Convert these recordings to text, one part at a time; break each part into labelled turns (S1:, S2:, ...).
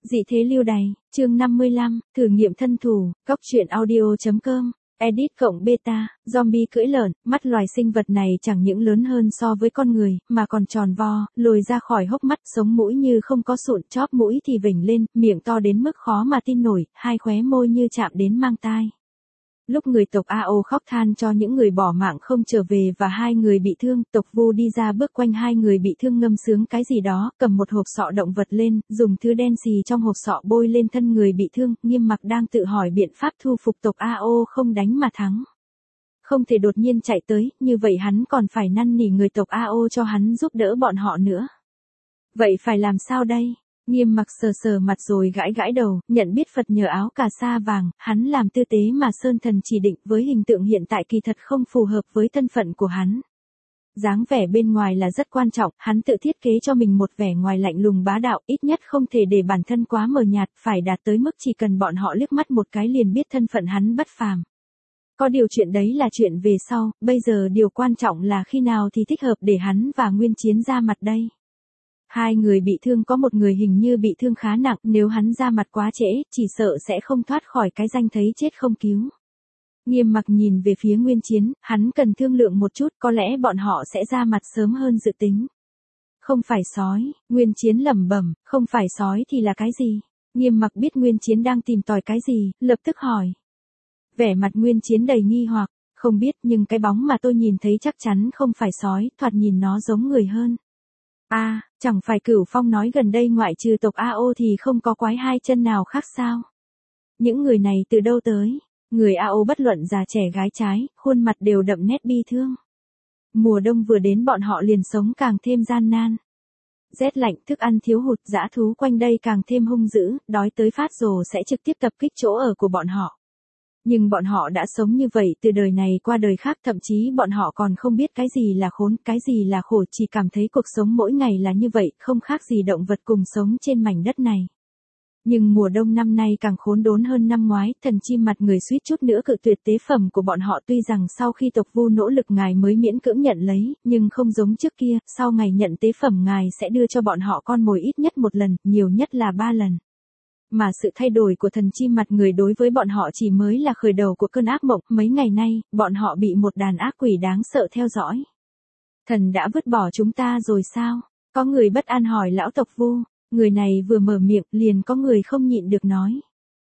S1: Dị thế lưu đày, chương 55, thử nghiệm thân thủ, góc truyện audio.com, edit cộng beta, zombie cưỡi lợn, mắt loài sinh vật này chẳng những lớn hơn so với con người, mà còn tròn vo, lồi ra khỏi hốc mắt, sống mũi như không có sụn, chóp mũi thì vểnh lên, miệng to đến mức khó mà tin nổi, hai khóe môi như chạm đến mang tai. Lúc người tộc AO khóc than cho những người bỏ mạng không trở về và hai người bị thương, tộc Vu đi ra bước quanh hai người bị thương ngâm sướng cái gì đó, cầm một hộp sọ động vật lên, dùng thứ đen xì trong hộp sọ bôi lên thân người bị thương, Nghiêm Mặc đang tự hỏi biện pháp thu phục tộc AO không đánh mà thắng. Không thể đột nhiên chạy tới, như vậy hắn còn phải năn nỉ người tộc AO cho hắn giúp đỡ bọn họ nữa. Vậy phải làm sao đây? Nghiêm Mặc sờ sờ mặt rồi gãi gãi đầu, nhận biết Phật nhờ áo cà sa vàng, hắn làm tư tế mà Sơn Thần chỉ định với hình tượng hiện tại kỳ thật không phù hợp với thân phận của hắn. Dáng vẻ bên ngoài là rất quan trọng, hắn tự thiết kế cho mình một vẻ ngoài lạnh lùng bá đạo, ít nhất không thể để bản thân quá mờ nhạt, phải đạt tới mức chỉ cần bọn họ liếc mắt một cái liền biết thân phận hắn bất phàm. Có điều chuyện đấy là chuyện về sau, bây giờ điều quan trọng là khi nào thì thích hợp để hắn và Nguyên Chiến ra mặt đây. Hai người bị thương có một người hình như bị thương khá nặng, nếu hắn ra mặt quá trễ, chỉ sợ sẽ không thoát khỏi cái danh thấy chết không cứu. Nghiêm Mặc nhìn về phía Nguyên Chiến, hắn cần thương lượng một chút, có lẽ bọn họ sẽ ra mặt sớm hơn dự tính. Không phải sói, Nguyên Chiến lẩm bẩm, không phải sói thì là cái gì? Nghiêm Mặc biết Nguyên Chiến đang tìm tòi cái gì, lập tức hỏi. Vẻ mặt Nguyên Chiến đầy nghi hoặc, không biết nhưng cái bóng mà tôi nhìn thấy chắc chắn không phải sói, thoạt nhìn nó giống người hơn. Chẳng phải Cửu Phong nói gần đây ngoại trừ tộc AO thì không có quái hai chân nào khác sao? Những người này từ đâu tới? Người AO bất luận già trẻ gái trái, khuôn mặt đều đậm nét bi thương. Mùa đông vừa đến bọn họ liền sống càng thêm gian nan. Rét lạnh, thức ăn thiếu hụt, dã thú quanh đây càng thêm hung dữ, đói tới phát rồ sẽ trực tiếp tập kích chỗ ở của bọn họ. Nhưng bọn họ đã sống như vậy từ đời này qua đời khác, thậm chí bọn họ còn không biết cái gì là khốn, cái gì là khổ, chỉ cảm thấy cuộc sống mỗi ngày là như vậy, không khác gì động vật cùng sống trên mảnh đất này. Nhưng mùa đông năm nay càng khốn đốn hơn năm ngoái, thần chim mặt người suýt chút nữa cự tuyệt tế phẩm của bọn họ, tuy rằng sau khi tộc Vu nỗ lực ngài mới miễn cưỡng nhận lấy, nhưng không giống trước kia, sau ngày nhận tế phẩm ngài sẽ đưa cho bọn họ con mồi ít nhất một lần, nhiều nhất là 3 lần. Mà sự thay đổi của thần chim mặt người đối với bọn họ chỉ mới là khởi đầu của cơn ác mộng, mấy ngày nay, bọn họ bị một đàn ác quỷ đáng sợ theo dõi. Thần đã vứt bỏ chúng ta rồi sao? Có người bất an hỏi lão tộc Vu, người này vừa mở miệng, liền có người không nhịn được nói.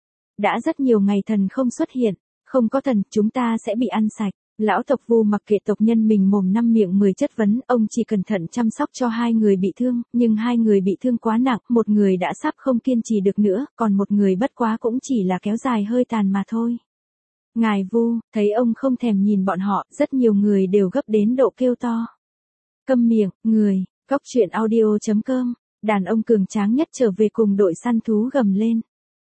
S1: Đã rất nhiều ngày thần không xuất hiện, không có thần, chúng ta sẽ bị ăn sạch. Lão tộc Vu mặc kệ tộc nhân mình mồm năm miệng 10 chất vấn, ông chỉ cẩn thận chăm sóc cho hai người bị thương, nhưng hai người bị thương quá nặng, một người đã sắp không kiên trì được nữa, còn một người bất quá cũng chỉ là kéo dài hơi tàn mà thôi. Ngài Vu, thấy ông không thèm nhìn bọn họ, rất nhiều người đều gấp đến độ kêu to. Câm miệng, người, góc truyện audio.com, đàn ông cường tráng nhất trở về cùng đội săn thú gầm lên.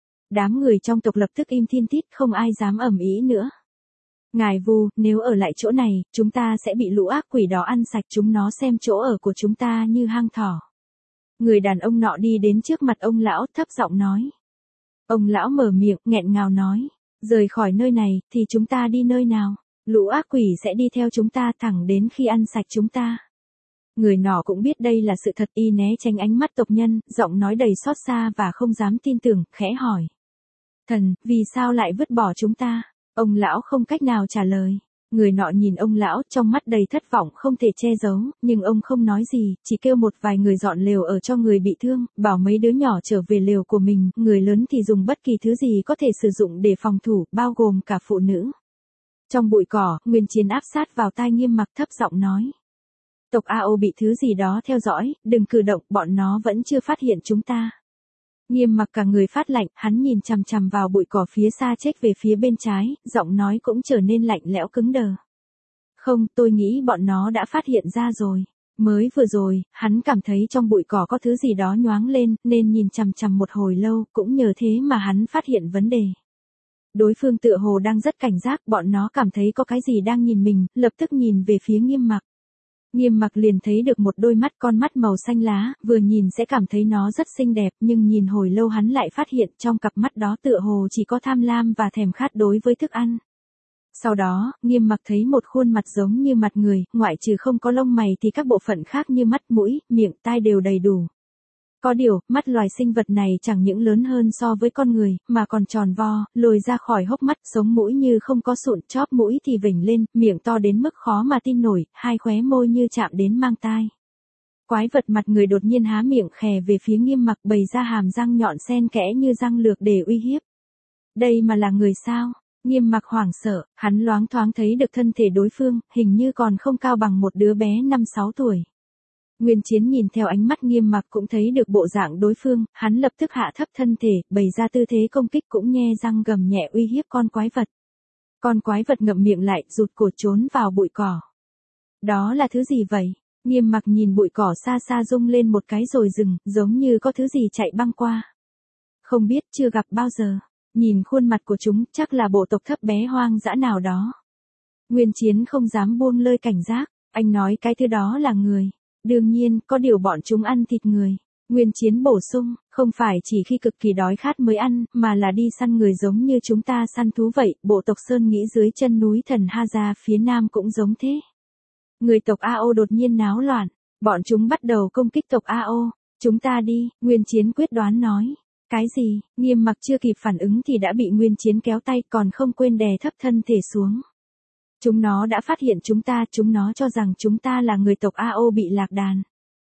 S1: Đám người trong tộc lập tức im thiên tít, không ai dám ầm ĩ nữa. Ngài Vu, nếu ở lại chỗ này, chúng ta sẽ bị lũ ác quỷ đó ăn sạch, chúng nó xem chỗ ở của chúng ta như hang thỏ. Người đàn ông nọ đi đến trước mặt ông lão, thấp giọng nói. Ông lão mở miệng, nghẹn ngào nói. Rời khỏi nơi này, thì chúng ta đi nơi nào? Lũ ác quỷ sẽ đi theo chúng ta thẳng đến khi ăn sạch chúng ta. Người nọ cũng biết đây là sự thật, y né tránh ánh mắt tộc nhân, giọng nói đầy xót xa và không dám tin tưởng, khẽ hỏi. Thần, vì sao lại vứt bỏ chúng ta? Ông lão không cách nào trả lời. Người nọ nhìn ông lão, trong mắt đầy thất vọng không thể che giấu, nhưng ông không nói gì, chỉ kêu một vài người dọn lều ở cho người bị thương, bảo mấy đứa nhỏ trở về lều của mình, người lớn thì dùng bất kỳ thứ gì có thể sử dụng để phòng thủ, bao gồm cả phụ nữ. Trong bụi cỏ, Nguyên Chiến áp sát vào tai Nghiêm Mặc, thấp giọng nói. Tộc AO bị thứ gì đó theo dõi, đừng cử động, bọn nó vẫn chưa phát hiện chúng ta. Nghiêm Mặc cả người phát lạnh, hắn nhìn chằm chằm vào bụi cỏ phía xa chếch về phía bên trái, giọng nói cũng trở nên lạnh lẽo cứng đờ. Không, tôi nghĩ bọn nó đã phát hiện ra rồi. Mới vừa rồi, hắn cảm thấy trong bụi cỏ có thứ gì đó nhoáng lên, nên nhìn chằm chằm một hồi lâu, cũng nhờ thế mà hắn phát hiện vấn đề. Đối phương tựa hồ đang rất cảnh giác, bọn nó cảm thấy có cái gì đang nhìn mình, lập tức nhìn về phía Nghiêm Mặc. Nghiêm Mặc liền thấy được một đôi mắt, con mắt màu xanh lá, vừa nhìn sẽ cảm thấy nó rất xinh đẹp, nhưng nhìn hồi lâu hắn lại phát hiện trong cặp mắt đó tựa hồ chỉ có tham lam và thèm khát đối với thức ăn. Sau đó, Nghiêm Mặc thấy một khuôn mặt giống như mặt người, ngoại trừ không có lông mày thì các bộ phận khác như mắt, mũi, miệng, tai đều đầy đủ. Có điều, mắt loài sinh vật này chẳng những lớn hơn so với con người, mà còn tròn vo, lồi ra khỏi hốc mắt, sống mũi như không có sụn, chóp mũi thì vểnh lên, miệng to đến mức khó mà tin nổi, hai khóe môi như chạm đến mang tai. Quái vật mặt người đột nhiên há miệng khè về phía Nghiêm Mặc, bày ra hàm răng nhọn xen kẽ như răng lược để uy hiếp. Đây mà là người sao? Nghiêm Mặc hoảng sợ, hắn loáng thoáng thấy được thân thể đối phương, hình như còn không cao bằng một đứa bé 5-6 tuổi. Nguyên Chiến nhìn theo ánh mắt Nghiêm Mặc cũng thấy được bộ dạng đối phương, hắn lập tức hạ thấp thân thể, bày ra tư thế công kích cũng nhe răng gầm nhẹ uy hiếp con quái vật. Con quái vật ngậm miệng lại, rụt cổ trốn vào bụi cỏ. Đó là thứ gì vậy? Nghiêm Mặc nhìn bụi cỏ xa xa rung lên một cái rồi dừng, giống như có thứ gì chạy băng qua. Không biết, chưa gặp bao giờ. Nhìn khuôn mặt của chúng, chắc là bộ tộc thấp bé hoang dã nào đó. Nguyên Chiến không dám buông lơi cảnh giác, anh nói cái thứ đó là người. Đương nhiên, có điều bọn chúng ăn thịt người. Nguyên Chiến bổ sung, không phải chỉ khi cực kỳ đói khát mới ăn, mà là đi săn người giống như chúng ta săn thú vậy. Bộ tộc Sơn Nghĩ dưới chân núi Thần Haza phía nam cũng giống thế. Người tộc AO đột nhiên náo loạn, bọn chúng bắt đầu công kích tộc AO. Chúng ta đi, Nguyên Chiến quyết đoán nói. Cái gì? Nghiêm Mặc chưa kịp phản ứng thì đã bị Nguyên Chiến kéo tay, còn không quên đè thấp thân thể xuống. Chúng nó đã phát hiện chúng nó cho rằng chúng ta là người tộc AO bị lạc đàn.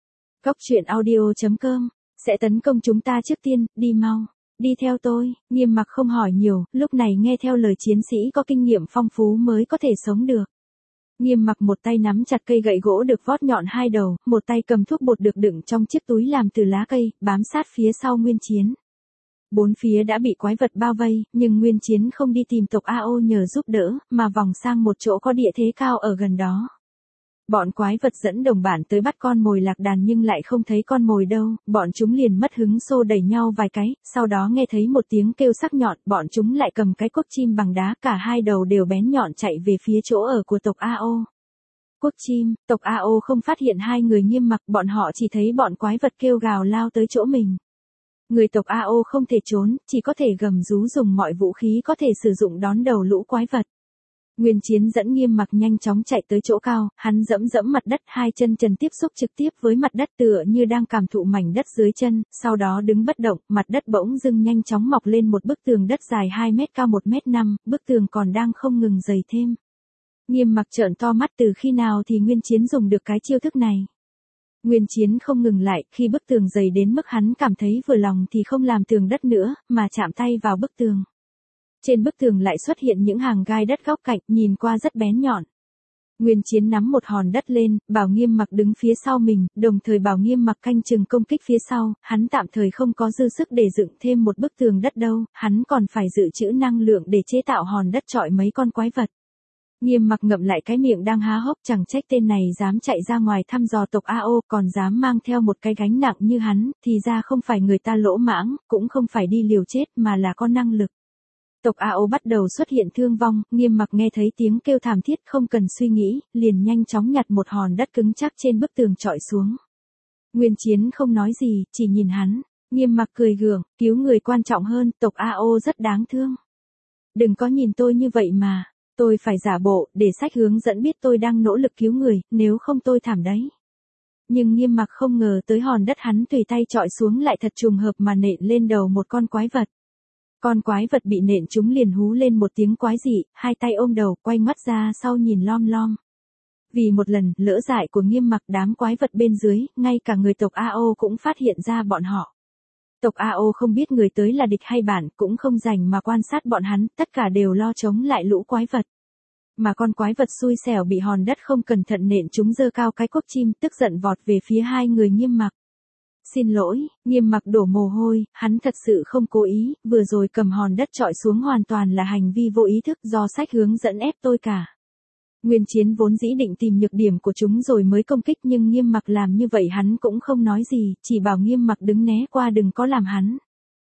S1: Goctruyện.audio.com sẽ tấn công chúng ta trước tiên, đi mau, đi theo tôi. Nghiêm Mặc không hỏi nhiều, lúc này nghe theo lời chiến sĩ có kinh nghiệm phong phú mới có thể sống được. Nghiêm Mặc một tay nắm chặt cây gậy gỗ được vót nhọn hai đầu, một tay cầm thuốc bột được đựng trong chiếc túi làm từ lá cây, bám sát phía sau Nguyên Chiến. Bốn phía đã bị quái vật bao vây, nhưng Nguyên Chiến không đi tìm tộc AO nhờ giúp đỡ, mà vòng sang một chỗ có địa thế cao ở gần đó. Bọn quái vật dẫn đồng bạn tới bắt con mồi lạc đàn nhưng lại không thấy con mồi đâu, bọn chúng liền mất hứng xô đẩy nhau vài cái, sau đó nghe thấy một tiếng kêu sắc nhọn, bọn chúng lại cầm cái cuốc chim bằng đá, cả hai đầu đều bén nhọn chạy về phía chỗ ở của tộc AO. Cuốc chim, tộc AO không phát hiện hai người Nghiêm Mặc, bọn họ chỉ thấy bọn quái vật kêu gào lao tới chỗ mình. Người tộc AO không thể trốn, chỉ có thể gầm rú dùng mọi vũ khí có thể sử dụng đón đầu lũ quái vật. Nguyên Chiến dẫn Nghiêm Mặc nhanh chóng chạy tới chỗ cao, hắn dẫm dẫm mặt đất, hai chân trần tiếp xúc trực tiếp với mặt đất tựa như đang cảm thụ mảnh đất dưới chân, sau đó đứng bất động, mặt đất bỗng dưng nhanh chóng mọc lên một bức tường đất dài 2 mét cao 1 mét 5, bức tường còn đang không ngừng dày thêm. Nghiêm Mặc trợn to mắt, từ khi nào thì Nguyên Chiến dùng được cái chiêu thức này. Nguyên Chiến không ngừng lại, khi bức tường dày đến mức hắn cảm thấy vừa lòng thì không làm tường đất nữa, mà chạm tay vào bức tường. Trên bức tường lại xuất hiện những hàng gai đất góc cạnh, nhìn qua rất bén nhọn. Nguyên Chiến nắm một hòn đất lên, bảo Nghiêm Mặc đứng phía sau mình, đồng thời bảo Nghiêm Mặc canh chừng công kích phía sau, hắn tạm thời không có dư sức để dựng thêm một bức tường đất đâu, hắn còn phải dự trữ năng lượng để chế tạo hòn đất chọi mấy con quái vật. Nghiêm Mặc ngậm lại cái miệng đang há hốc, chẳng trách tên này dám chạy ra ngoài thăm dò tộc AO, còn dám mang theo một cái gánh nặng như hắn, thì ra không phải người ta lỗ mãng, cũng không phải đi liều chết mà là có năng lực. Tộc AO bắt đầu xuất hiện thương vong, Nghiêm Mặc nghe thấy tiếng kêu thảm thiết không cần suy nghĩ, liền nhanh chóng nhặt một hòn đất cứng chắc trên bức tường chọi xuống. Nguyên Chiến không nói gì, chỉ nhìn hắn. Nghiêm Mặc cười gượng, cứu người quan trọng hơn, tộc AO rất đáng thương. Đừng có nhìn tôi như vậy mà. Tôi phải giả bộ, để sách hướng dẫn biết tôi đang nỗ lực cứu người, nếu không tôi thảm đấy. Nhưng Nghiêm Mặc không ngờ tới hòn đất hắn tùy tay chọi xuống lại thật trùng hợp mà nện lên đầu một con quái vật. Con quái vật bị nện trúng liền hú lên một tiếng quái dị, hai tay ôm đầu, quay mắt ra sau nhìn lom lom. Vì một lần lỡ dại của Nghiêm Mặc, đám quái vật bên dưới, ngay cả người tộc AO cũng phát hiện ra bọn họ. Tộc AO không biết người tới là địch hay bạn, cũng không rảnh mà quan sát bọn hắn, tất cả đều lo chống lại lũ quái vật. Mà con quái vật xui xẻo bị hòn đất không cẩn thận nện chúng giơ cao cái cuốc chim, tức giận vọt về phía hai người Nghiêm Mặc. Xin lỗi, Nghiêm Mặc đổ mồ hôi, hắn thật sự không cố ý, vừa rồi cầm hòn đất chọi xuống hoàn toàn là hành vi vô ý thức do sách hướng dẫn ép tôi cả. Nguyên Chiến vốn dĩ định tìm nhược điểm của chúng rồi mới công kích, nhưng Nghiêm Mặc làm như vậy hắn cũng không nói gì, chỉ bảo Nghiêm Mặc đứng né qua đừng có làm hắn.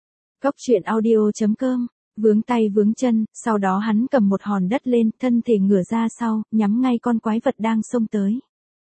S1: Goctruyện.audio.com vướng tay vướng chân, sau đó hắn cầm một hòn đất lên, thân thể ngửa ra sau, nhắm ngay con quái vật đang xông tới.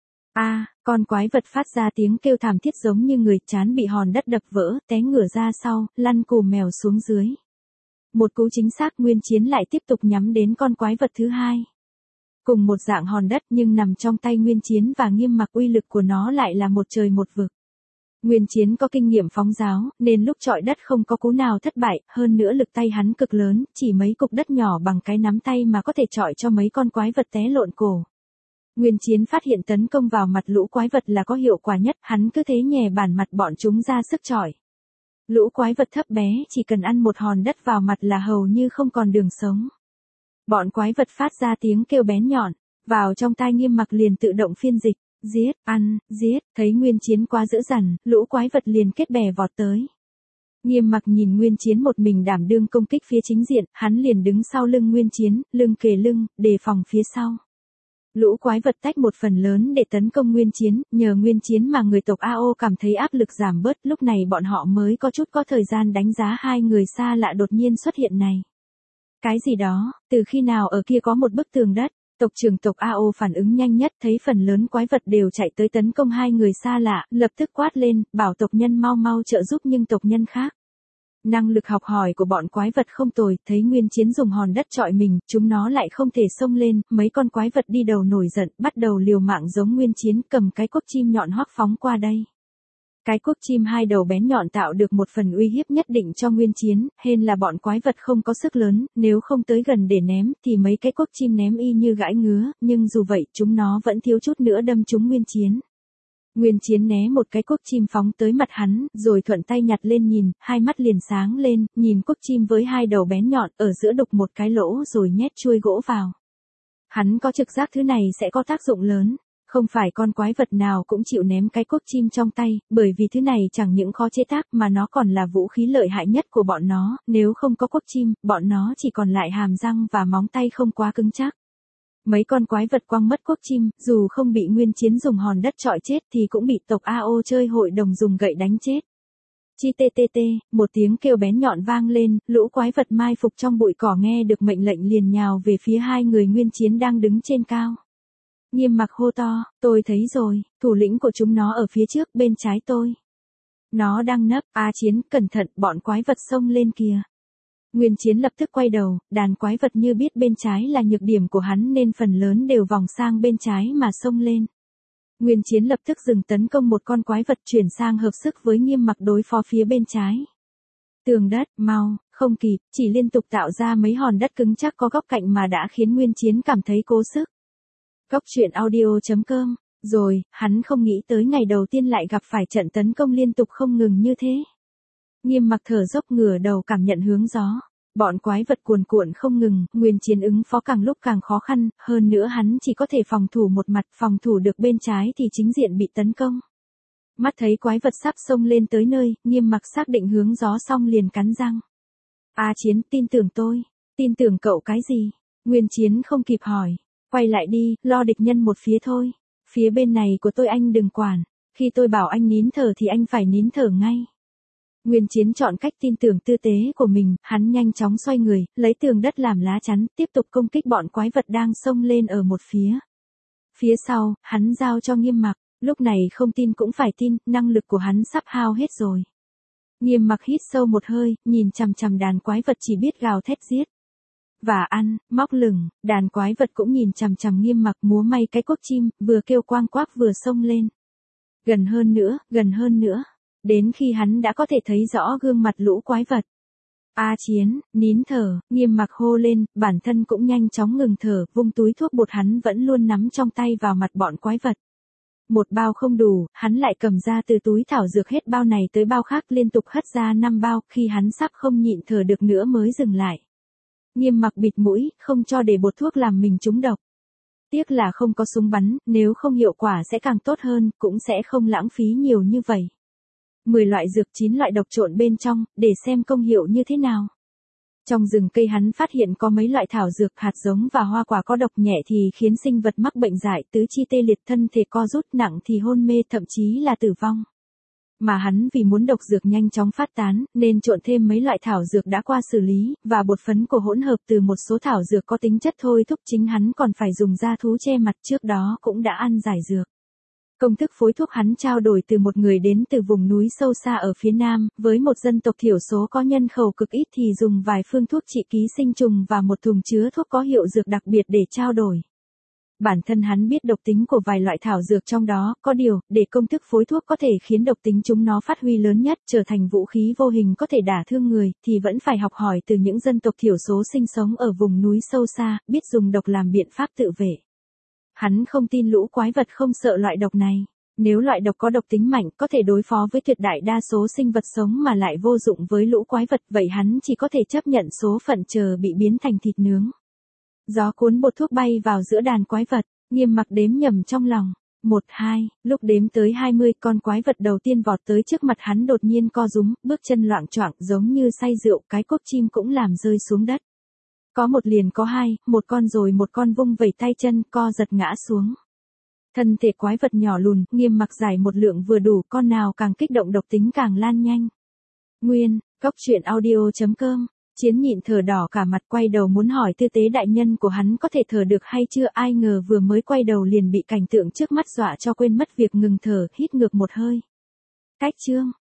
S1: Con quái vật phát ra tiếng kêu thảm thiết giống như người, trán bị hòn đất đập vỡ, té ngửa ra sau, lăn cù mèo xuống dưới. Một cú chính xác, Nguyên Chiến lại tiếp tục nhắm đến con quái vật thứ hai. Cùng một dạng hòn đất nhưng nằm trong tay Nguyên Chiến và Nghiêm Mặc, uy lực của nó lại là một trời một vực. Nguyên Chiến có kinh nghiệm phóng giáo, nên lúc chọi đất không có cú nào thất bại, hơn nữa lực tay hắn cực lớn, chỉ mấy cục đất nhỏ bằng cái nắm tay mà có thể chọi cho mấy con quái vật té lộn cổ. Nguyên Chiến phát hiện tấn công vào mặt lũ quái vật là có hiệu quả nhất, hắn cứ thế nhè bản mặt bọn chúng ra sức chọi. Lũ quái vật thấp bé chỉ cần ăn một hòn đất vào mặt là hầu như không còn đường sống. Bọn quái vật phát ra tiếng kêu bén nhọn, vào trong tai Nghiêm Mặc liền tự động phiên dịch, giết, ăn, giết, thấy Nguyên Chiến quá dữ dằn, lũ quái vật liền kết bè vọt tới. Nghiêm Mặc nhìn Nguyên Chiến một mình đảm đương công kích phía chính diện, hắn liền đứng sau lưng Nguyên Chiến, lưng kề lưng, đề phòng phía sau. Lũ quái vật tách một phần lớn để tấn công Nguyên Chiến, nhờ Nguyên Chiến mà người tộc AO cảm thấy áp lực giảm bớt, lúc này bọn họ mới có chút có thời gian đánh giá hai người xa lạ đột nhiên xuất hiện này. Cái gì đó, từ khi nào ở kia có một bức tường đất, tộc trưởng tộc AO phản ứng nhanh nhất thấy phần lớn quái vật đều chạy tới tấn công hai người xa lạ, lập tức quát lên, bảo tộc nhân mau mau trợ giúp nhưng tộc nhân khác. Năng lực học hỏi của bọn quái vật không tồi, thấy Nguyên Chiến dùng hòn đất chọi mình, chúng nó lại không thể xông lên, mấy con quái vật đi đầu nổi giận, bắt đầu liều mạng giống Nguyên Chiến, cầm cái cuốc chim nhọn hoắc phóng qua đây. Cái cuốc chim hai đầu bén nhọn tạo được một phần uy hiếp nhất định cho Nguyên Chiến, hên là bọn quái vật không có sức lớn, nếu không tới gần để ném thì mấy cái cuốc chim ném y như gãi ngứa, nhưng dù vậy chúng nó vẫn thiếu chút nữa đâm trúng Nguyên Chiến. Nguyên Chiến né một cái cuốc chim phóng tới mặt hắn, rồi thuận tay nhặt lên nhìn, hai mắt liền sáng lên, nhìn cuốc chim với hai đầu bén nhọn, ở giữa đục một cái lỗ rồi nhét chuôi gỗ vào. Hắn có trực giác thứ này sẽ có tác dụng lớn, không phải con quái vật nào cũng chịu ném cái cuốc chim trong tay, bởi vì thứ này chẳng những khó chế tác mà nó còn là vũ khí lợi hại nhất của bọn nó, nếu không có cuốc chim, bọn nó chỉ còn lại hàm răng và móng tay không quá cứng chắc. Mấy con quái vật quăng mất cuốc chim, dù không bị Nguyên Chiến dùng hòn đất chọi chết thì cũng bị tộc AO chơi hội đồng dùng gậy đánh chết. Chi tê tê tê, một tiếng kêu bén nhọn vang lên, lũ quái vật mai phục trong bụi cỏ nghe được mệnh lệnh liền nhào về phía hai người Nguyên Chiến đang đứng trên cao. Nghiêm Mặc hô to, tôi thấy rồi, thủ lĩnh của chúng nó ở phía trước bên trái tôi. Nó đang nấp, Chiến, cẩn thận, bọn quái vật xông lên kìa. Nguyên Chiến lập tức quay đầu, đàn quái vật như biết bên trái là nhược điểm của hắn nên phần lớn đều vòng sang bên trái mà xông lên. Nguyên Chiến lập tức dừng tấn công một con quái vật chuyển sang hợp sức với Nghiêm Mặc đối phó phía bên trái. Tường đất, mau, không kịp, chỉ liên tục tạo ra mấy hòn đất cứng chắc có góc cạnh mà đã khiến Nguyên Chiến cảm thấy cố sức. Góc truyện audio.com, rồi, hắn không nghĩ tới ngày đầu tiên lại gặp phải trận tấn công liên tục không ngừng như thế. Nghiêm Mặc thở dốc ngửa đầu cảm nhận hướng gió. Bọn quái vật cuồn cuộn không ngừng, Nguyên Chiến ứng phó càng lúc càng khó khăn, hơn nữa hắn chỉ có thể phòng thủ một mặt, phòng thủ được bên trái thì chính diện bị tấn công. Mắt thấy quái vật sắp xông lên tới nơi, Nghiêm Mặc xác định hướng gió xong liền cắn răng. Chiến, tin tưởng tôi. Tin tưởng cậu cái gì? Nguyên Chiến không kịp hỏi. Quay lại đi, lo địch nhân một phía thôi. Phía bên này của tôi anh đừng quản. Khi tôi bảo anh nín thở thì anh phải nín thở ngay. Nguyên Chiến chọn cách tin tưởng tư tế của mình, hắn nhanh chóng xoay người, lấy tường đất làm lá chắn, tiếp tục công kích bọn quái vật đang xông lên ở một phía. Phía sau, hắn giao cho Nghiêm Mặc, lúc này không tin cũng phải tin, năng lực của hắn sắp hao hết rồi. Nghiêm Mặc hít sâu một hơi, nhìn chằm chằm đàn quái vật chỉ biết gào thét giết. Và ăn, móc lửng, đàn quái vật cũng nhìn chằm chằm Nghiêm Mặc múa may cái cuốc chim, vừa kêu quang quác vừa xông lên. Gần hơn nữa, gần hơn nữa. Đến khi hắn đã có thể thấy rõ gương mặt lũ quái vật. Chiến, nín thở, Nghiêm Mặc hô lên, bản thân cũng nhanh chóng ngừng thở, vung túi thuốc bột hắn vẫn luôn nắm trong tay vào mặt bọn quái vật. Một bao không đủ, hắn lại cầm ra từ túi thảo dược hết bao này tới bao khác liên tục hất ra 5 bao, khi hắn sắp không nhịn thở được nữa mới dừng lại. Nghiêm Mặc bịt mũi, không cho để bột thuốc làm mình trúng độc. Tiếc là không có súng bắn, nếu không hiệu quả sẽ càng tốt hơn, cũng sẽ không lãng phí nhiều như vậy. 10 loại dược 9 loại độc trộn bên trong, để xem công hiệu như thế nào. Trong rừng cây hắn phát hiện có mấy loại thảo dược, hạt giống và hoa quả có độc nhẹ thì khiến sinh vật mắc bệnh dại, tứ chi tê liệt, thân thể co rút, nặng thì hôn mê, thậm chí là tử vong. Mà hắn vì muốn độc dược nhanh chóng phát tán, nên trộn thêm mấy loại thảo dược đã qua xử lý, và bột phấn của hỗn hợp từ một số thảo dược có tính chất thôi thúc, chính hắn còn phải dùng da thú che mặt, trước đó cũng đã ăn giải dược. Công thức phối thuốc hắn trao đổi từ một người đến từ vùng núi sâu xa ở phía Nam, với một dân tộc thiểu số có nhân khẩu cực ít thì dùng vài phương thuốc trị ký sinh trùng và một thùng chứa thuốc có hiệu dược đặc biệt để trao đổi. Bản thân hắn biết độc tính của vài loại thảo dược trong đó, có điều, để công thức phối thuốc có thể khiến độc tính chúng nó phát huy lớn nhất, trở thành vũ khí vô hình có thể đả thương người, thì vẫn phải học hỏi từ những dân tộc thiểu số sinh sống ở vùng núi sâu xa, biết dùng độc làm biện pháp tự vệ. Hắn không tin lũ quái vật không sợ loại độc này. Nếu loại độc có độc tính mạnh có thể đối phó với tuyệt đại đa số sinh vật sống mà lại vô dụng với lũ quái vật, vậy hắn chỉ có thể chấp nhận số phận chờ bị biến thành thịt nướng. Gió cuốn bột thuốc bay vào giữa đàn quái vật, Nghiêm Mặc đếm nhầm trong lòng. 1, 2, lúc đếm tới 20, con quái vật đầu tiên vọt tới trước mặt hắn đột nhiên co rúm, bước chân loạng choạng giống như say rượu, cái cốt chim cũng làm rơi xuống đất. Có một liền có hai, một con rồi một con vung vẩy tay chân, co giật ngã xuống. Thân thể quái vật nhỏ lùn, Nghiêm Mặc giải một lượng vừa đủ, con nào càng kích động độc tính càng lan nhanh. Nguyên, Góc Truyện Audio.com. Chiến Nhịn thở đỏ cả mặt, quay đầu muốn hỏi tư tế đại nhân của hắn có thể thở được hay chưa, ai ngờ vừa mới quay đầu liền bị cảnh tượng trước mắt dọa cho quên mất việc ngừng thở, hít ngược một hơi. Cách chương